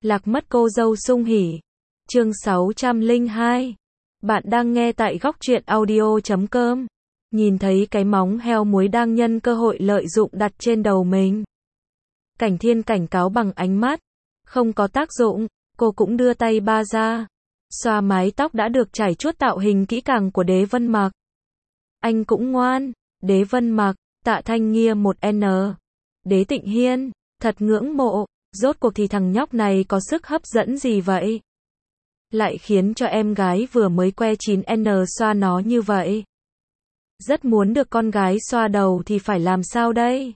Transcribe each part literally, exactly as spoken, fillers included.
Lạc mất cô dâu sung hỉ. Chương sáu trăm lẻ hai. Bạn đang nghe tại góc truyện audio chấm com. Nhìn thấy cái móng heo muối đang nhân cơ hội lợi dụng đặt trên đầu mình. Cảnh Thiên cảnh cáo bằng ánh mắt. Không có tác dụng, cô cũng đưa tay ba ra. Xoa mái tóc đã được trải chuốt tạo hình kỹ càng của Đế Vân Mặc. Anh cũng ngoan. Đế Vân Mặc, Tạ Thanh Nghia một N. Đế Tịnh Hiên, thật ngưỡng mộ. Rốt cuộc thì thằng nhóc này có sức hấp dẫn gì vậy? Lại khiến cho em gái vừa mới que chín N xoa nó như vậy. Rất muốn được con gái xoa đầu thì phải làm sao đây?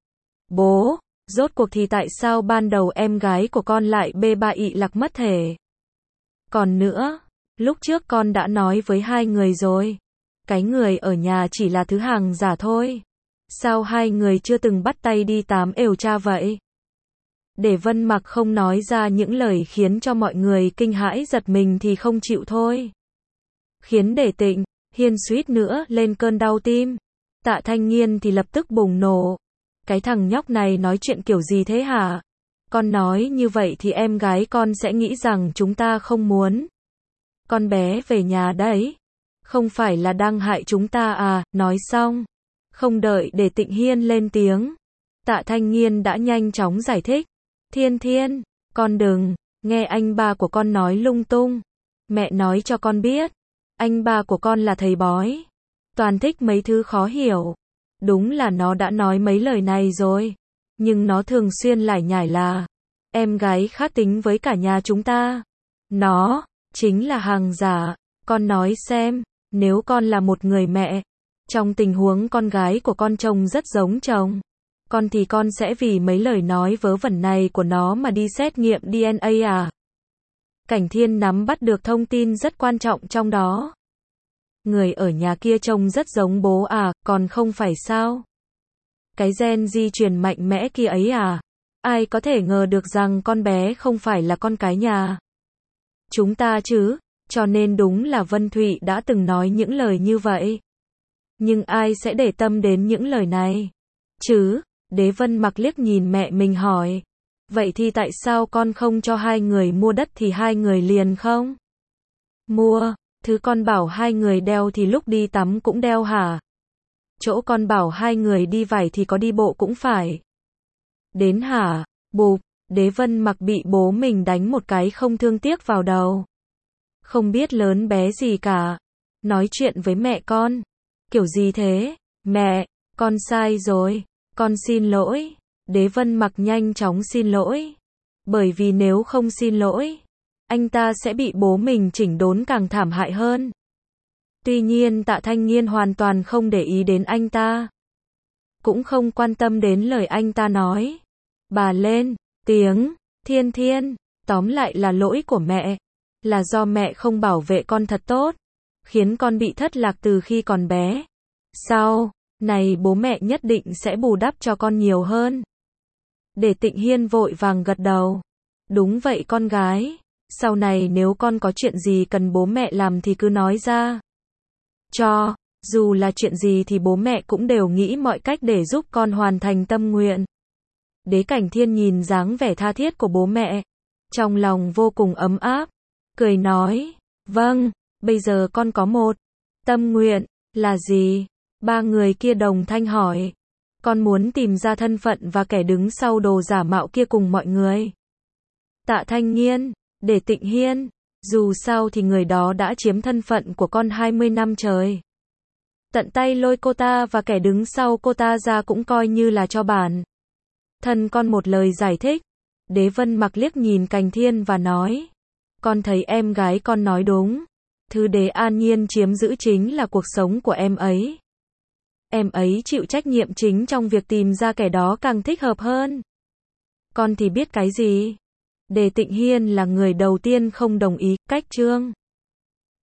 Bố, rốt cuộc thì tại sao ban đầu em gái của con lại bê ba ị lạc mất thể? Còn nữa, lúc trước con đã nói với hai người rồi. Cái người ở nhà chỉ là thứ hàng giả thôi. Sao hai người chưa từng bắt tay đi tám ều cha vậy? Để Vân Mặc không nói ra những lời khiến cho mọi người kinh hãi giật mình thì không chịu thôi. Khiến để Tịnh Hiên suýt nữa lên cơn đau tim. Tạ Thanh Nghiên thì lập tức bùng nổ. Cái thằng nhóc này nói chuyện kiểu gì thế hả? Con nói như vậy thì em gái con sẽ nghĩ rằng chúng ta không muốn con bé về nhà đấy. Không phải là đang hại chúng ta à? Nói xong, không đợi để Tịnh Hiên lên tiếng, Tạ Thanh Nghiên đã nhanh chóng giải thích. Thiên Thiên, con đừng nghe anh ba của con nói lung tung. Mẹ nói cho con biết, anh ba của con là thầy bói, toàn thích mấy thứ khó hiểu. Đúng là nó đã nói mấy lời này rồi, nhưng nó thường xuyên lải nhải là em gái khác tính với cả nhà chúng ta. Nó chính là hàng giả. Con nói xem, nếu con là một người mẹ, trong tình huống con gái của con trông rất giống chồng con thì con sẽ vì mấy lời nói vớ vẩn này của nó mà đi xét nghiệm D N A à? Cảnh Thiên nắm bắt được thông tin rất quan trọng trong đó. Người ở nhà kia trông rất giống bố à, còn không phải sao? Cái gen di truyền mạnh mẽ kia ấy à? Ai có thể ngờ được rằng con bé không phải là con cái nhà chúng ta chứ? Cho nên đúng là Vân Thụy đã từng nói những lời như vậy. Nhưng ai sẽ để tâm đến những lời này chứ? Đế Vân Mặc liếc nhìn mẹ mình hỏi. Vậy thì tại sao con không cho hai người mua đất thì hai người liền không mua? Thứ con bảo hai người đeo thì lúc đi tắm cũng đeo hả? Chỗ con bảo hai người đi vải thì có đi bộ cũng phải đến hả? Bụp, Đế Vân Mặc bị bố mình đánh một cái không thương tiếc vào đầu. Không biết lớn bé gì cả. Nói chuyện với mẹ con kiểu gì thế? Mẹ, con sai rồi. Con xin lỗi. Đế Vân Mặc nhanh chóng xin lỗi. Bởi vì nếu không xin lỗi, anh ta sẽ bị bố mình chỉnh đốn càng thảm hại hơn. Tuy nhiên Tạ Thanh Nghiên hoàn toàn không để ý đến anh ta. Cũng không quan tâm đến lời anh ta nói. Bà lên tiếng, Thiên Thiên, tóm lại là lỗi của mẹ. Là do mẹ không bảo vệ con thật tốt, khiến con bị thất lạc từ khi còn bé. Sau này bố mẹ nhất định sẽ bù đắp cho con nhiều hơn. Để Tịnh Hiên vội vàng gật đầu. Đúng vậy con gái. Sau này nếu con có chuyện gì cần bố mẹ làm thì cứ nói ra. Cho dù là chuyện gì thì bố mẹ cũng đều nghĩ mọi cách để giúp con hoàn thành tâm nguyện. Đế Cảnh Thiên nhìn dáng vẻ tha thiết của bố mẹ, trong lòng vô cùng ấm áp, cười nói, vâng, bây giờ con có một tâm nguyện. Là gì? Ba người kia đồng thanh hỏi. Con muốn tìm ra thân phận và kẻ đứng sau đồ giả mạo kia cùng mọi người. Tạ Thanh Nghiên, Để Tịnh Hiên, dù sao thì người đó đã chiếm thân phận của con hai mươi năm trời. Tận tay lôi cô ta và kẻ đứng sau cô ta ra cũng coi như là cho bản thân con một lời giải thích. Đế Vân Mặc liếc nhìn Cảnh Thiên và nói. Con thấy em gái con nói đúng. Thứ Đế An Nhiên chiếm giữ chính là cuộc sống của em ấy. Em ấy chịu trách nhiệm chính trong việc tìm ra kẻ đó càng thích hợp hơn. Con thì biết cái gì? Đề Tịnh Hiên là người đầu tiên không đồng ý cách Trương